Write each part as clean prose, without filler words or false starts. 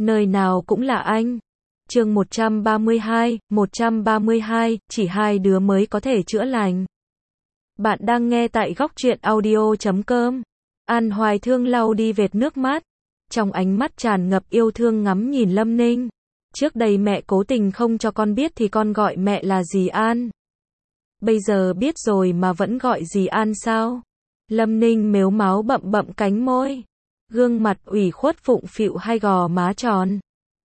Nơi nào cũng là anh. Chương 132, chỉ hai đứa mới có thể chữa lành. Bạn đang nghe tại góc truyện audio.com. An Hoài Thương lau đi vệt nước mắt, trong ánh mắt tràn ngập yêu thương ngắm nhìn Lâm Ninh. Trước đây mẹ cố tình không cho con biết thì con gọi mẹ là dì An. Bây giờ biết rồi mà vẫn gọi dì An sao? Lâm Ninh mếu máo bậm bậm cánh môi, gương mặt ủy khuất phụng phịu hai gò má tròn.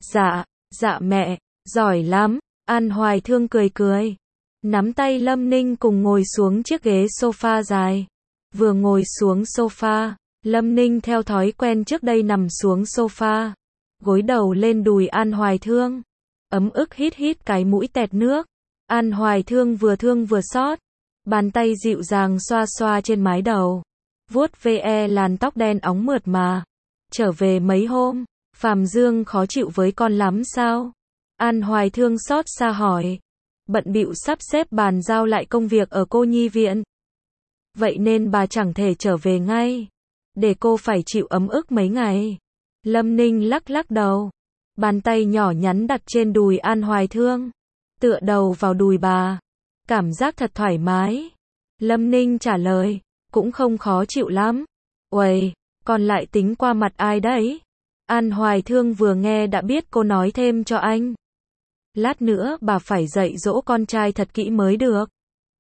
Dạ mẹ, giỏi lắm. An Hoài Thương cười cười, nắm tay Lâm Ninh cùng ngồi xuống chiếc ghế sofa dài. Vừa ngồi xuống sofa, Lâm Ninh theo thói quen trước đây nằm xuống sofa, gối đầu lên đùi An Hoài Thương, ấm ức hít cái mũi tẹt nước. An Hoài Thương vừa xót, bàn tay dịu dàng xoa xoa trên mái đầu, vuốt ve làn tóc đen óng mượt mà. Trở về mấy hôm, Phạm Dương khó chịu với con lắm sao? An Hoài Thương xót xa hỏi. Bận bịu sắp xếp bàn giao lại công việc ở cô nhi viện, vậy nên bà chẳng thể trở về ngay, để cô phải chịu ấm ức mấy ngày. Lâm Ninh lắc đầu, bàn tay nhỏ nhắn đặt trên đùi An Hoài Thương, tựa đầu vào đùi bà, cảm giác thật thoải mái. Lâm Ninh trả lời, cũng không khó chịu lắm. Uầy, còn lại tính qua mặt ai đấy? An Hoài Thương vừa nghe đã biết cô nói thêm cho anh. Lát nữa bà phải dạy dỗ con trai thật kỹ mới được.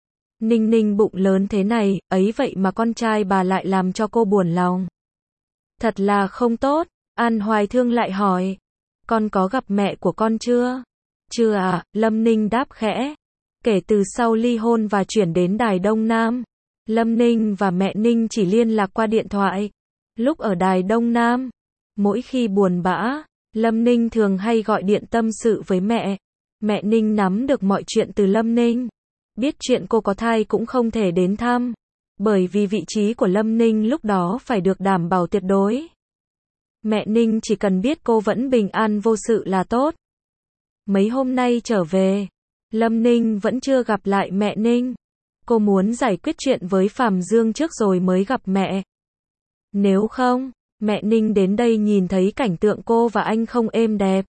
Ninh bụng lớn thế này, ấy vậy mà con trai bà lại làm cho cô buồn lòng. Thật là không tốt. An Hoài Thương lại hỏi, con có gặp mẹ của con chưa? Chưa à, Lâm Ninh đáp khẽ. Kể từ sau ly hôn và chuyển đến Đài Đông Nam, Lâm Ninh và mẹ Ninh chỉ liên lạc qua điện thoại. Lúc ở Đài Đông Nam, mỗi khi buồn bã, Lâm Ninh thường hay gọi điện tâm sự với mẹ. Mẹ Ninh nắm được mọi chuyện từ Lâm Ninh, biết chuyện cô có thai cũng không thể đến thăm, bởi vì vị trí của Lâm Ninh lúc đó phải được đảm bảo tuyệt đối. Mẹ Ninh chỉ cần biết cô vẫn bình an vô sự là tốt. Mấy hôm nay trở về, Lâm Ninh vẫn chưa gặp lại mẹ Ninh. Cô muốn giải quyết chuyện với Phạm Dương trước rồi mới gặp mẹ. Nếu không, mẹ Ninh đến đây nhìn thấy cảnh tượng cô và anh không êm đẹp,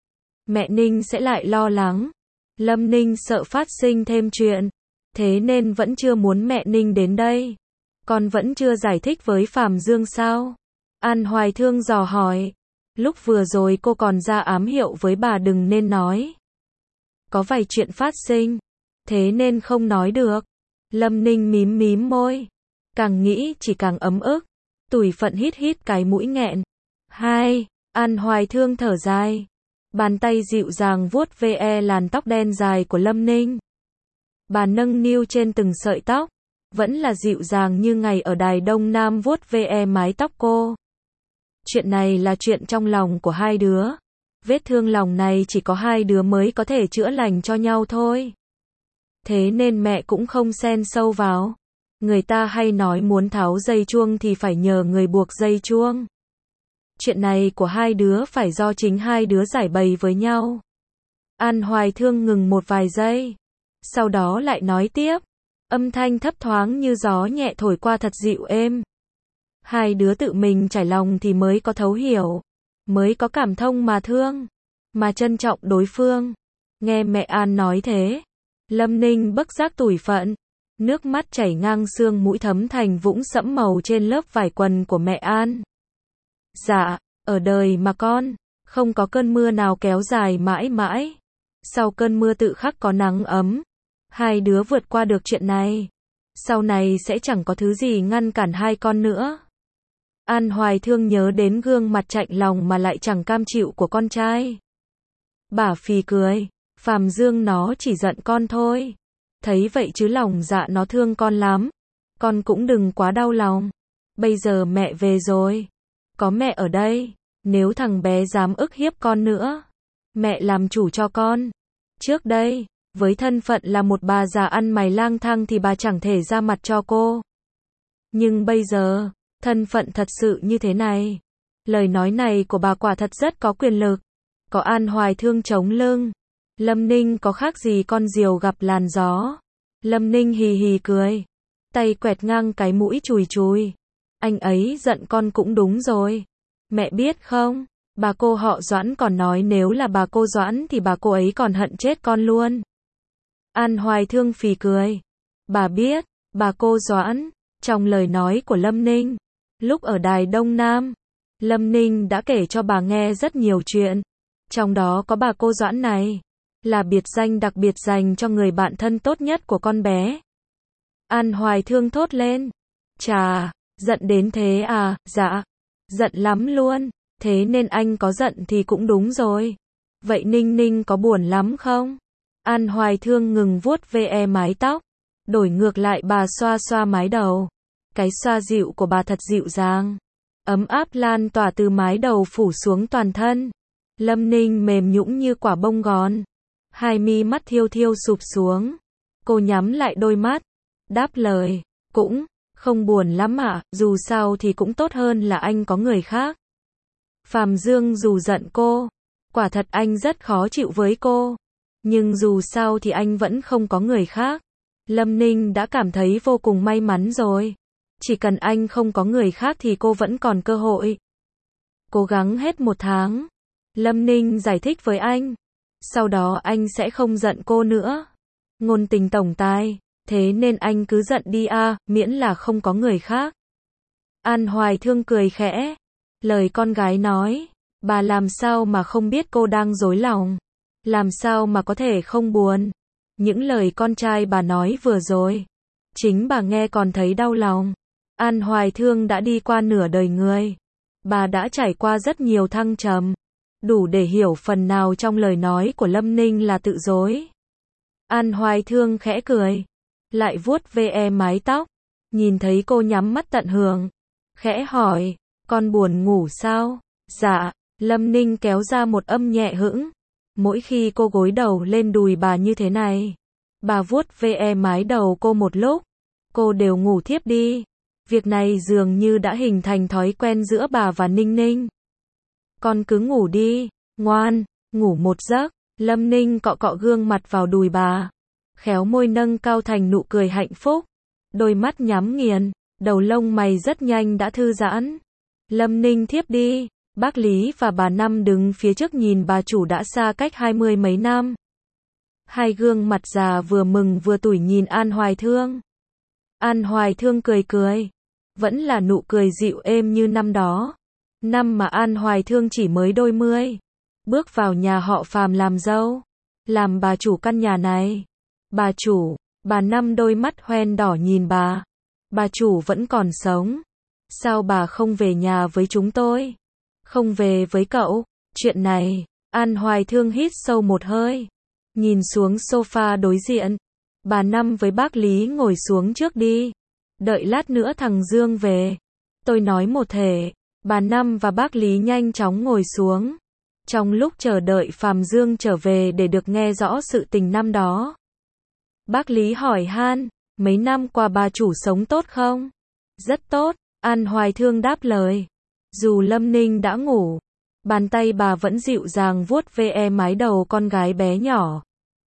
mẹ Ninh sẽ lại lo lắng. Lâm Ninh sợ phát sinh thêm chuyện, thế nên vẫn chưa muốn mẹ Ninh đến đây. Con vẫn chưa giải thích với Phạm Dương sao? An Hoài Thương dò hỏi. Lúc vừa rồi cô còn ra ám hiệu với bà đừng nên nói. Có vài chuyện phát sinh, thế nên không nói được. Lâm Ninh mím môi, càng nghĩ chỉ càng ấm ức, tủi phận hít cái mũi nghẹn. An Hoài Thương thở dài, bàn tay dịu dàng vuốt ve làn tóc đen dài của Lâm Ninh. Bà nâng niu trên từng sợi tóc, vẫn là dịu dàng như ngày ở Đài Đông Nam vuốt ve mái tóc cô. Chuyện này là chuyện trong lòng của hai đứa. Vết thương lòng này chỉ có hai đứa mới có thể chữa lành cho nhau thôi. Thế nên mẹ cũng không xen sâu vào. Người ta hay nói muốn tháo dây chuông thì phải nhờ người buộc dây chuông. Chuyện này của hai đứa phải do chính hai đứa giải bày với nhau. An Hoài Thương ngừng một vài giây, sau đó lại nói tiếp, âm thanh thấp thoáng như gió nhẹ thổi qua thật dịu êm. Hai đứa tự mình trải lòng thì mới có thấu hiểu, mới có cảm thông mà thương, mà trân trọng đối phương. Nghe mẹ An nói thế, Lâm Ninh bất giác tủi phận, nước mắt chảy ngang xương mũi thấm thành vũng sẫm màu trên lớp vải quần của mẹ An. Dạ, ở đời mà con, không có cơn mưa nào kéo dài mãi mãi. Sau cơn mưa tự khắc có nắng ấm. Hai đứa vượt qua được chuyện này, sau này sẽ chẳng có thứ gì ngăn cản hai con nữa. An Hoài Thương nhớ đến gương mặt chạnh lòng mà lại chẳng cam chịu của con trai. Bà phì cười, Phạm Dương nó chỉ giận con thôi. Thấy vậy chứ lòng dạ nó thương con lắm. Con cũng đừng quá đau lòng. Bây giờ mẹ về rồi, có mẹ ở đây, nếu thằng bé dám ức hiếp con nữa, mẹ làm chủ cho con. Trước đây, với thân phận là một bà già ăn mày lang thang thì bà chẳng thể ra mặt cho cô. Nhưng bây giờ, thân phận thật sự như thế này, lời nói này của bà quả thật rất có quyền lực. Có An Hoài Thương chống lưng, Lâm Ninh có khác gì con diều gặp làn gió. Lâm Ninh hì cười, tay quẹt ngang cái mũi chùi. Anh ấy giận con cũng đúng rồi. Mẹ biết không, Bà cô họ Doãn còn nói nếu là bà cô Doãn thì bà cô ấy còn hận chết con luôn. An Hoài Thương phì cười. Bà biết, bà cô Doãn, trong lời nói của Lâm Ninh, lúc ở Đài Đông Nam, Lâm Ninh đã kể cho bà nghe rất nhiều chuyện. Trong đó có bà cô Doãn này, là biệt danh đặc biệt dành cho người bạn thân tốt nhất của con bé. An Hoài Thương thốt lên. Chà, giận đến thế à, dạ, giận lắm luôn, thế nên anh có giận thì cũng đúng rồi. Vậy Ninh Ninh có buồn lắm không? An Hoài Thương ngừng vuốt ve mái tóc, đổi ngược lại bà xoa xoa mái đầu. Cái xoa dịu của bà thật dịu dàng, ấm áp lan tỏa từ mái đầu phủ xuống toàn thân. Lâm Ninh mềm nhũn như quả bông gòn, hai mi mắt thiêu thiêu sụp xuống. Cô nhắm lại đôi mắt, đáp lời, cũng không buồn lắm ạ, dù sao thì cũng tốt hơn là anh có người khác. Phàm Dương dù giận cô, quả thật anh rất khó chịu với cô, nhưng dù sao thì anh vẫn không có người khác. Lâm Ninh đã cảm thấy vô cùng may mắn rồi. Chỉ cần anh không có người khác thì cô vẫn còn cơ hội. Cố gắng hết 1 tháng. Lâm Ninh giải thích với anh. Sau đó anh sẽ không giận cô nữa. Ngôn tình tổng tài. Thế nên anh cứ giận đi miễn là không có người khác. An Hoài Thương cười khẽ. Lời con gái nói. Bà làm sao mà không biết cô đang dối lòng. Làm sao mà có thể không buồn. Những lời con trai bà nói vừa rồi, chính bà nghe còn thấy đau lòng. An Hoài Thương đã đi qua nửa đời người. Bà đã trải qua rất nhiều thăng trầm, đủ để hiểu phần nào trong lời nói của Lâm Ninh là tự dối. An Hoài Thương khẽ cười, lại vuốt ve mái tóc, nhìn thấy cô nhắm mắt tận hưởng, khẽ hỏi, con buồn ngủ sao? Dạ, Lâm Ninh kéo ra một âm nhẹ hững. Mỗi khi cô gối đầu lên đùi bà như thế này, bà vuốt ve mái đầu cô một lúc, cô đều ngủ thiếp đi. Việc này dường như đã hình thành thói quen giữa bà và Ninh Ninh. Con cứ ngủ đi, ngoan, ngủ một giấc. Lâm Ninh cọ cọ gương mặt vào đùi bà, khéo môi nâng cao thành nụ cười hạnh phúc, đôi mắt nhắm nghiền, đầu lông mày rất nhanh đã thư giãn. Lâm Ninh thiếp đi. Bác Lý và bà Năm đứng phía trước nhìn bà chủ đã xa cách 20 mấy năm. Hai gương mặt già vừa mừng vừa tủi nhìn An Hoài Thương. An Hoài Thương cười cười, vẫn là nụ cười dịu êm như năm đó. Năm mà An Hoài Thương chỉ mới đôi mươi, bước vào nhà họ Phàm làm dâu, làm bà chủ căn nhà này. Bà chủ, bà Năm đôi mắt hoen đỏ nhìn bà. Bà chủ vẫn còn sống. Sao bà không về nhà với chúng tôi? Không về với cậu? Chuyện này, An Hoài Thương hít sâu một hơi, nhìn xuống sofa đối diện. Bà Năm với bác Lý ngồi xuống trước đi. Đợi lát nữa thằng Dương về. Tôi nói một thể. Bà Năm và bác Lý nhanh chóng ngồi xuống. Trong lúc chờ đợi Phàm Dương trở về để được nghe rõ sự tình năm đó, bác Lý hỏi han, mấy năm qua bà chủ sống tốt không? Rất tốt, An Hoài Thương đáp lời. Dù Lâm Ninh đã ngủ, bàn tay bà vẫn dịu dàng vuốt ve mái đầu con gái bé nhỏ.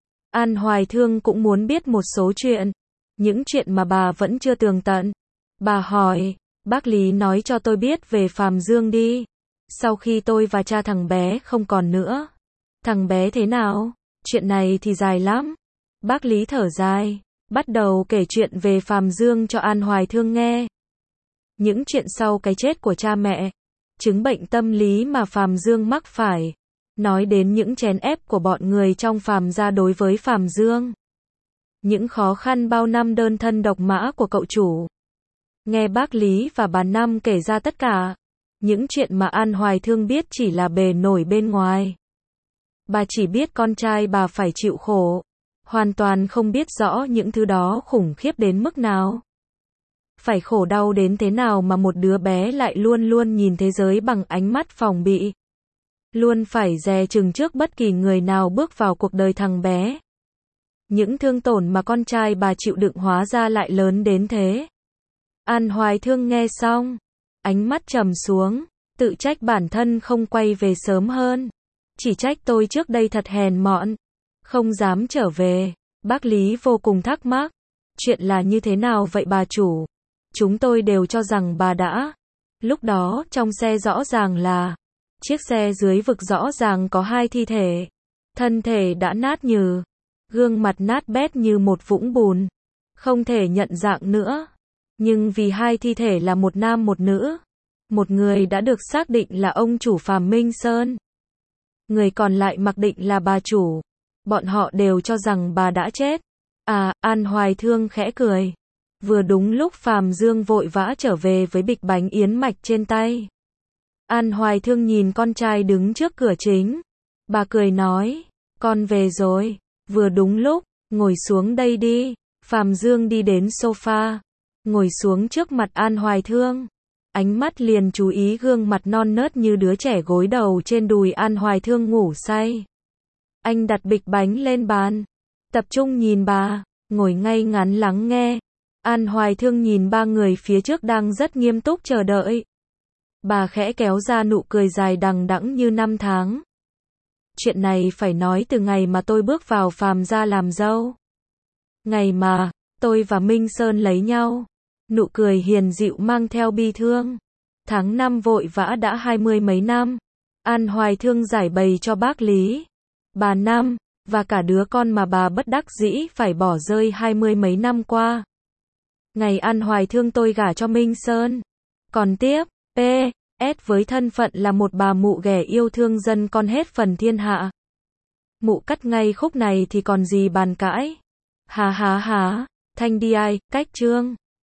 An Hoài Thương cũng muốn biết một số chuyện, những chuyện mà bà vẫn chưa tường tận. Bà hỏi, bác Lý nói cho tôi biết về Phàm Dương đi. Sau khi tôi và cha thằng bé không còn nữa, thằng bé thế nào? Chuyện này thì dài lắm. Bác Lý thở dài, bắt đầu kể chuyện về Phàm Dương cho An Hoài Thương nghe. Những chuyện sau cái chết của cha mẹ, chứng bệnh tâm lý mà Phàm Dương mắc phải, nói đến những chèn ép của bọn người trong Phàm gia đối với Phàm Dương, những khó khăn bao năm đơn thân độc mã của cậu chủ. Nghe bác Lý và bà Năm kể ra tất cả, những chuyện mà An Hoài Thương biết chỉ là bề nổi bên ngoài. Bà chỉ biết con trai bà phải chịu khổ, hoàn toàn không biết rõ những thứ đó khủng khiếp đến mức nào. Phải khổ đau đến thế nào mà một đứa bé lại luôn luôn nhìn thế giới bằng ánh mắt phòng bị. Luôn phải dè chừng trước bất kỳ người nào bước vào cuộc đời thằng bé. Những thương tổn mà con trai bà chịu đựng hóa ra lại lớn đến thế. An Hoài Thương nghe xong, ánh mắt trầm xuống, tự trách bản thân không quay về sớm hơn. Chỉ trách tôi trước đây thật hèn mọn, không dám trở về. Bác Lý vô cùng thắc mắc. Chuyện là như thế nào vậy bà chủ? Chúng tôi đều cho rằng bà đã. Lúc đó trong xe rõ ràng là Chiếc xe dưới vực rõ ràng có 2 thi thể. Thân thể đã nát nhừ, gương mặt nát bét như một vũng bùn, không thể nhận dạng nữa. Nhưng vì 2 thi thể là một nam một nữ, một người đã được xác định là ông chủ Phàm Minh Sơn, người còn lại mặc định là bà chủ. Bọn họ đều cho rằng bà đã chết. À, An Hoài Thương khẽ cười. Vừa đúng lúc Phàm Dương vội vã trở về với bịch bánh yến mạch trên tay. An Hoài Thương nhìn con trai đứng trước cửa chính. Bà cười nói, con về rồi, vừa đúng lúc, ngồi xuống đây đi. Phàm Dương đi đến sofa, ngồi xuống trước mặt An Hoài Thương. Ánh mắt liền chú ý gương mặt non nớt như đứa trẻ gối đầu trên đùi An Hoài Thương ngủ say. Anh đặt bịch bánh lên bàn, tập trung nhìn bà, ngồi ngay ngắn lắng nghe. An Hoài Thương nhìn 3 người phía trước đang rất nghiêm túc chờ đợi. Bà khẽ kéo ra nụ cười dài đằng đẵng như năm tháng. Chuyện này phải nói từ ngày mà tôi bước vào Phàm gia làm dâu. Ngày mà tôi và Minh Sơn lấy nhau. Nụ cười hiền dịu mang theo bi thương. Tháng năm vội vã đã 20 mấy năm. An Hoài Thương giải bày cho bác Lý, bà Năm, và cả đứa con mà bà bất đắc dĩ phải bỏ rơi 20 mấy năm qua. Ngày An Hoài Thương tôi gả cho Minh Sơn. Còn tiếp, P.S. với thân phận là một bà mụ ghẻ yêu thương dân con hết phần thiên hạ. Mụ cắt ngay khúc này thì còn gì bàn cãi. Hà, thanh đi ai, cách chương.